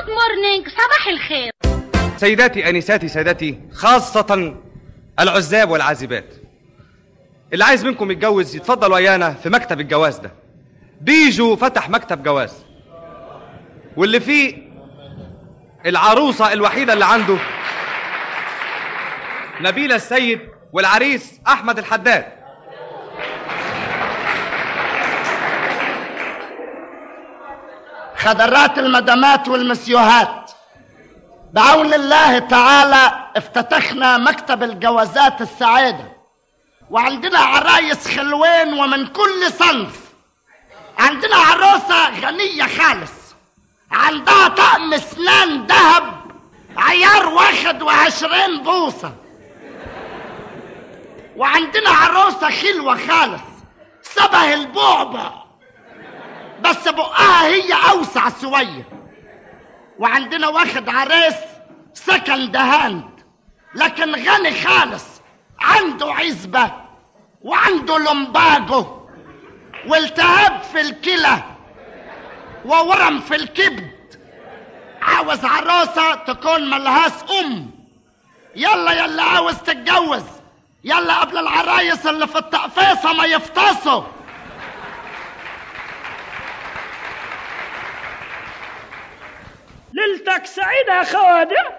جود مورنينج، صباح الخير. سيداتي انساتي سادتي، خاصة العزاب والعازبات، اللي عايز منكم يتجوز يتفضل ويانا في مكتب الجواز ده. بيجو فتح مكتب جواز، واللي فيه العروسة الوحيدة اللي عنده نبيلة السيد، والعريس أحمد الحداد. خضرات المدامات والمسيوهات، بعون الله تعالى افتتحنا مكتب الجوازات السعادة، وعندنا عرايس خلوين ومن كل صنف. عندنا عروسة غنية خالص، عندها طقم اسنان ذهب عيار 21 بوصة. وعندنا عروسة خلوة خالص شبه البعبع، بس بقها هي اوسع شوية. وعندنا واخد عريس سكند هاند لكن غني خالص، عنده عزبة وعنده لمباجو والتهاب في الكلى وورم في الكبد. عاوز عروسة تكون ملهاش يلا عاوز تتجوز، يلا قبل العرايس اللي في التقفيصة ما يفتصوا. ليلتك سعيدة يا خوادم.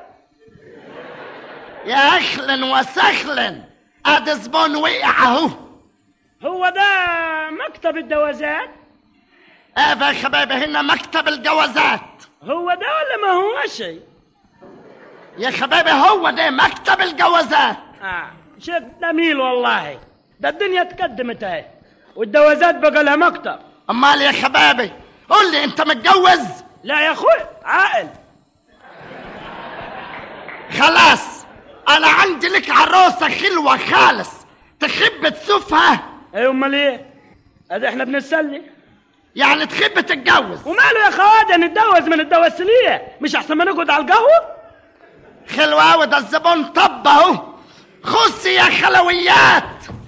يا اهلا وسهلا، ادي زبون وقع اهو. هو ده مكتب الجوازات؟ ايه يا حبايبي، هنا مكتب الجوازات. هو ده ولا ما هو شيء؟ يا حبايبي هو ده مكتب الجوازات. شيء جميل والله، ده الدنيا اتقدمت اهي والجوازات بقى لها مكتب. امال يا حبايبي قول لي، انت متجوز؟ لا يا اخوي، عاقل. خلاص انا عندي لك عروسه خلوه خالص، تحب تشوفها؟ ايه امال ايه؟ ادي احنا بنتسلي يعني تحب تتجوز؟ وماله يا خوادة، نتجوز من الجواز ليه؟ مش احسن ما نقعد على القهوه؟ خلوه وده الزبون طب اهو. خصي يا خلويات.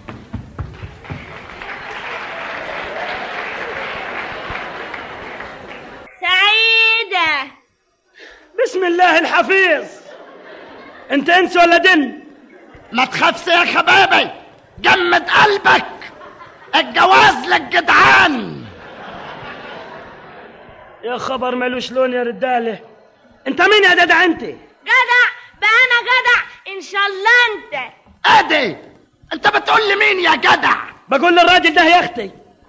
سعيدة. بسم الله الحفيظ. انت انس ولا دن؟ ما تخافش يا حبايبي، جمد قلبك، الجواز للجدعان. يا خبر مالوش لون يا رجاله. انت مين يا جدع انت؟ جدع بقى، انا جدع ان شاء الله. انت ادي انت بتقول لي مين يا جدع؟ بقول للراجل ده يا اختي.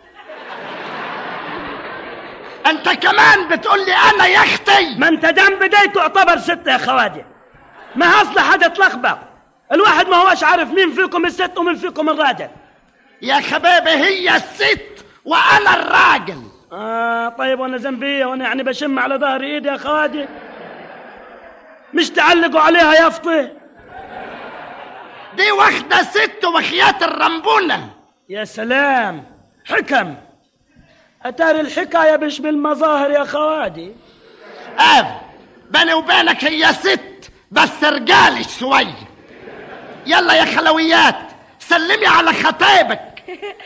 انت كمان بتقول لي انا يا اختي؟ ما انت دم بدايته تعتبر ست يا خواجه، ما اصل حاجه تلخبط. الواحد ما هوش عارف مين فيكم الست ومين فيكم الراجل. يا حبيبي هي الست وانا الراجل. طيب وانا ذنبي؟ وانا يعني بشم على ظهر ايدي يا خواجه؟ مش تعلقوا عليها يا فطي؟ دي واخده ست وخيات الرمبونه. يا سلام، حكم. اتاري الحكايه مش بالمظاهر يا خواجه. بيني وبينك هي ست بس رجالي شويه. يلا يا خلويات سلمي على خطيبك.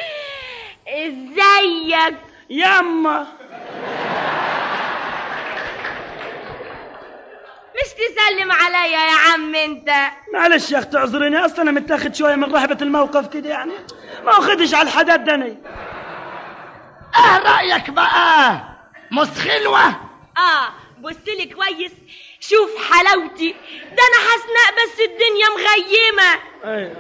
ازيك ياما؟ مش تسلم عليا يا عم انت؟ معلش يا اختي اعذريني، اصلا انا متاخد شويه من رهبه الموقف كده، يعني ما اخدش على الحداد دني. رايك بقى مش خلوه؟ بصلي كويس، شوف حلاوتي، ده انا حسناء بس الدنيا مغيمه. ايوه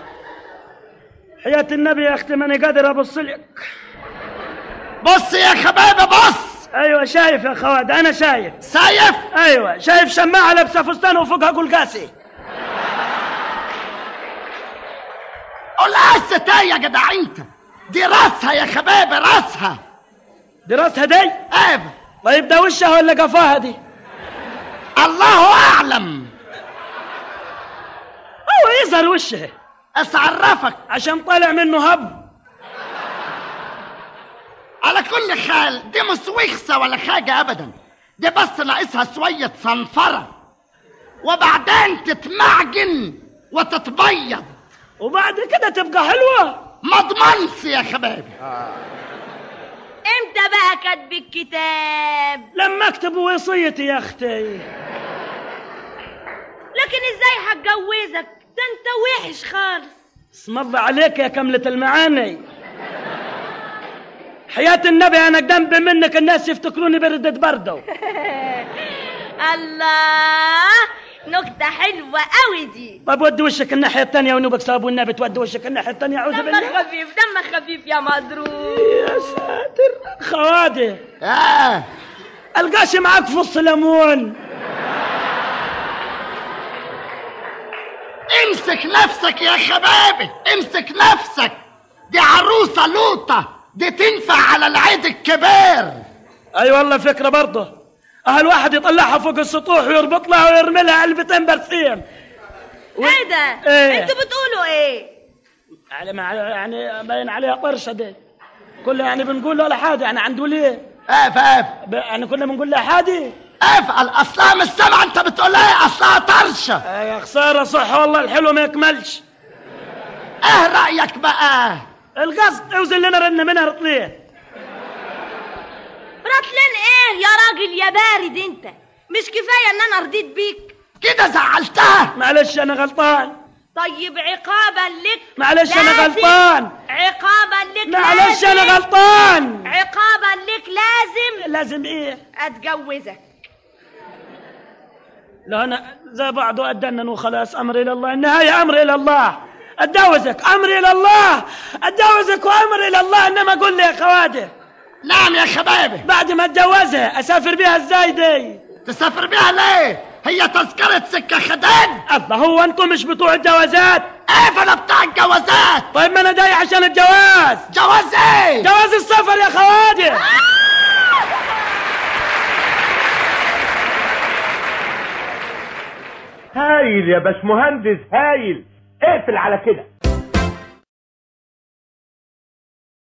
حياة النبي يا اختي ماني قادر ابص لك. بص يا حبايبي بص. ايوه شايف يا خواد، انا شايف. شايف؟ ايوه شايف شماعه لابسه فستان وفوقها قلقاسي. قلقاسة يا جدع انت؟ دي راسها يا حبايبي، راسها. دي راسها دي؟ طيب ده وشها ولا قفاها دي؟ الله اعلم. هو يظهر وشها. اعرفك عشان طالع منه هب. على كل حال دي مش وخسه ولا حاجه ابدا، دي بس ناقصها شويه صنفره وبعدين تتمعجن وتتبيض وبعد كده تبقى حلوه. ما اضمنش يا حبايبي. امتى بقى كاتب الكتاب. لما اكتب وصيتي يا اختي. لكن ازاي هتجوزك؟ ده انت وحش خالص. اسم الله عليك يا كملة المعاني. حياة النبي انا جنب منك الناس يفتكروني بردة برده. الله، نكتة حلوة قوي دي. طب ودي وشك الناحية التانية ونوبك صاب والنبي تودي وشك الناحية التانية. اعوذ بالله. دمك خفيف دمك خفيف يا مضروب. يا ساتر. خوادي اه القاش معاك فص ليمون. امسك نفسك يا خبابي، امسك نفسك. دي عروسة لوطة، دي تنفع على العيد الكبير. اي والله فكرة برضه. الواحد يطلعها فوق السطوح ويربط لها ويرمي لها علبتين برسيم. ايه ده؟ إيه؟ انتوا بتقولوا ايه؟ يعني باين عليها قرشة دي. كلها يعني بنقول له ولا حاجة يعني عنده ليه؟ اف يعني كنا بنقول لها حادي. افعل اصلها مش سامعة انت بتقول ايه، اصلها طرشة. يا خسارة صح والله الحلو ما يكملش. ايه رأيك بقى؟ القصد اوزن لنا رن منها رطلين. رطلين ايه يا راجل يا بارد انت؟ مش كفاية ان انا رضيت بيك؟ كده زعلتها. معلش انا غلطان. طيب عقابا لك معلش انا لازم. غلطان. عقابا لك معلش لازم. انا غلطان. عقابا لك لازم ايه؟ اتجوزك. لا انا زي بعض وأدنن وخلاص. امر الى الله، النهاية امر الى الله. اتجوزك امر الى الله، اتجوزك وامر الى الله. انما قول لي يا خوادر. نعم يا شبابي. بعد ما اتجوزها اسافر بيها ازاي دي؟ تسافر بيها ليه؟ هي تذكرة سكة خدان. الله، هو انتم مش بتوع الجوازات؟ ايه فانا بتاع الجوازات. طيب ما انا جاي عشان الجواز. جواز ايه؟ جواز السفر يا خوادر. هايل يا باشمهندس هايل. اقفل على كده.